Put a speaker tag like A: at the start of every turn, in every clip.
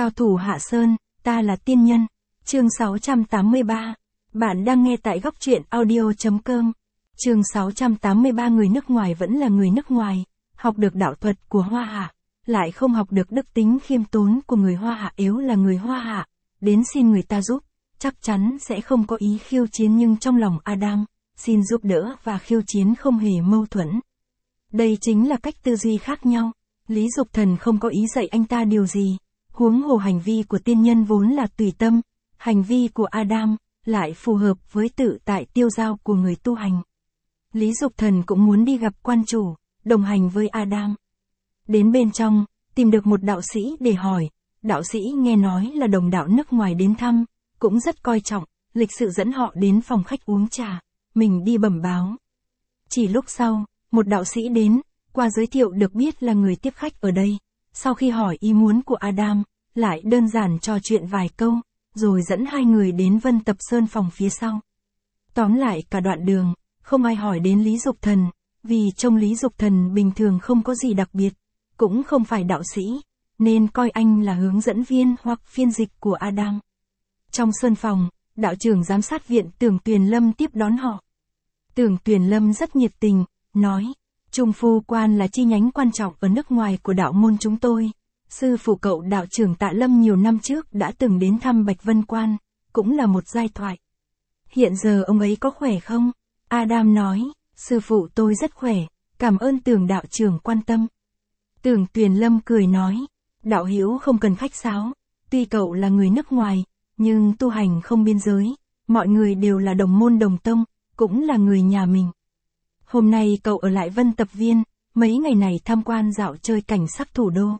A: Cao thủ Hạ Sơn, ta là tiên nhân. Chương 683. Bạn đang nghe tại góc truyện audio.com. Chương 683. Người nước ngoài vẫn là người nước ngoài, học được đạo thuật của Hoa Hạ, lại không học được đức tính khiêm tốn của người Hoa Hạ. Yếu là người Hoa Hạ, đến xin người ta giúp, chắc chắn sẽ không có ý khiêu chiến, nhưng trong lòng Adam, xin giúp đỡ và khiêu chiến không hề mâu thuẫn. Đây chính là cách tư duy khác nhau. Lý Dục Thần không có ý dạy anh ta điều gì, huống hồ hành vi của tiên nhân vốn là tùy tâm, hành vi của Adam lại phù hợp với tự tại tiêu dao của người tu hành. Lý Dục Thần cũng muốn đi gặp quan chủ, đồng hành với Adam. Đến bên trong, tìm được một đạo sĩ để hỏi. Đạo sĩ nghe nói là đồng đạo nước ngoài đến thăm, cũng rất coi trọng, lịch sự dẫn họ đến phòng khách uống trà, mình đi bẩm báo. Chỉ lúc sau, một đạo sĩ đến, qua giới thiệu được biết là người tiếp khách ở đây. Sau khi hỏi ý muốn của Adam, lại đơn giản trò chuyện vài câu, rồi dẫn hai người đến Vân Tập Sơn phòng phía sau. Tóm lại cả đoạn đường, không ai hỏi đến Lý Dục Thần, vì trông Lý Dục Thần bình thường không có gì đặc biệt, cũng không phải đạo sĩ, nên coi anh là hướng dẫn viên hoặc phiên dịch của Adam. Trong sơn phòng, đạo trưởng giám sát viện Tưởng Tuyền Lâm tiếp đón họ. Tưởng Tuyền Lâm rất nhiệt tình, nói, Trung Phu Quan là chi nhánh quan trọng ở nước ngoài của đạo môn chúng tôi. Sư phụ cậu đạo trưởng Tạ Lâm nhiều năm trước đã từng đến thăm Bạch Vân Quan, cũng là một giai thoại. Hiện giờ ông ấy có khỏe không? Adam nói, sư phụ tôi rất khỏe, cảm ơn Tưởng đạo trưởng quan tâm. Tưởng Tuyền Lâm cười nói, đạo hữu không cần khách sáo, tuy cậu là người nước ngoài, nhưng tu hành không biên giới, mọi người đều là đồng môn đồng tông, cũng là người nhà mình. Hôm nay cậu ở lại Vân Tập Viên, mấy ngày này tham quan dạo chơi cảnh sắc thủ đô.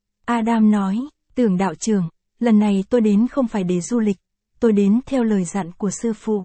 A: Adam nói, Tưởng đạo trưởng, lần này tôi đến không phải để du lịch, tôi đến theo lời dặn của sư phụ.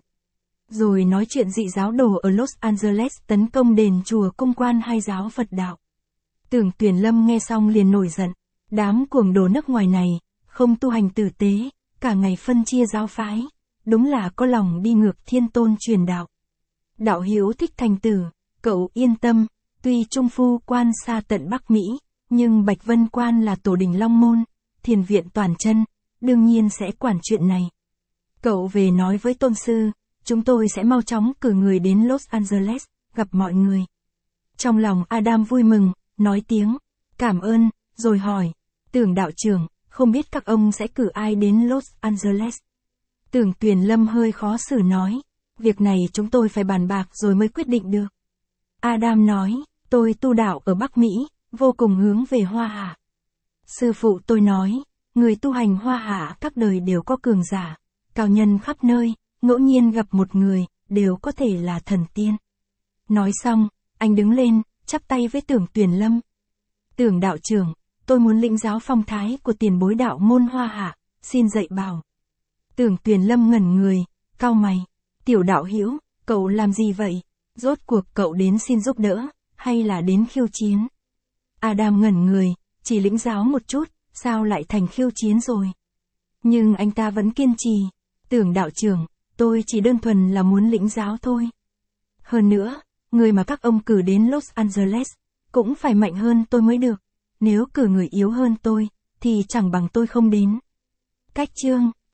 A: Rồi nói chuyện dị giáo đồ ở Los Angeles tấn công đền chùa Cung Quan hai giáo Phật đạo. Tưởng Tuyền Lâm nghe xong liền nổi giận, đám cuồng đồ nước ngoài này, không tu hành tử tế, cả ngày phân chia giáo phái, đúng là có lòng đi ngược Thiên Tôn truyền đạo. Đạo hữu thích thành tử, cậu yên tâm, tuy Trung Phu Quan xa tận Bắc Mỹ, nhưng Bạch Vân Quan là tổ đình Long Môn, thiền viện toàn chân, đương nhiên sẽ quản chuyện này. Cậu về nói với tôn sư, chúng tôi sẽ mau chóng cử người đến Los Angeles, gặp mọi người. Trong lòng Adam vui mừng, nói tiếng, cảm ơn, rồi hỏi, Tưởng đạo trưởng, không biết các ông sẽ cử ai đến Los Angeles? Tưởng Tuyền Lâm hơi khó xử nói, việc này chúng tôi phải bàn bạc rồi mới quyết định được. Adam nói, tôi tu đạo ở Bắc Mỹ, vô cùng hướng về Hoa Hạ. Sư phụ tôi nói, người tu hành Hoa Hạ các đời đều có cường giả, cao nhân khắp nơi, ngẫu nhiên gặp một người, đều có thể là thần tiên. Nói xong, anh đứng lên, chắp tay với Tưởng Tuyền Lâm. Tưởng đạo trưởng, tôi muốn lĩnh giáo phong thái của tiền bối đạo môn Hoa Hạ, xin dạy bảo. Tưởng Tuyền Lâm ngẩn người, cau mày, tiểu đạo hữu, cậu làm gì vậy? Rốt cuộc cậu đến xin giúp đỡ, hay là đến khiêu chiến? Adam ngẩn người, chỉ lĩnh giáo một chút, sao lại thành khiêu chiến rồi? Nhưng anh ta vẫn kiên trì, Tưởng đạo trưởng, tôi chỉ đơn thuần là muốn lĩnh giáo thôi. Hơn nữa, người mà các ông cử đến Los Angeles, cũng phải mạnh hơn tôi mới được. Nếu cử người yếu hơn tôi, thì chẳng bằng tôi không đến. Cách chương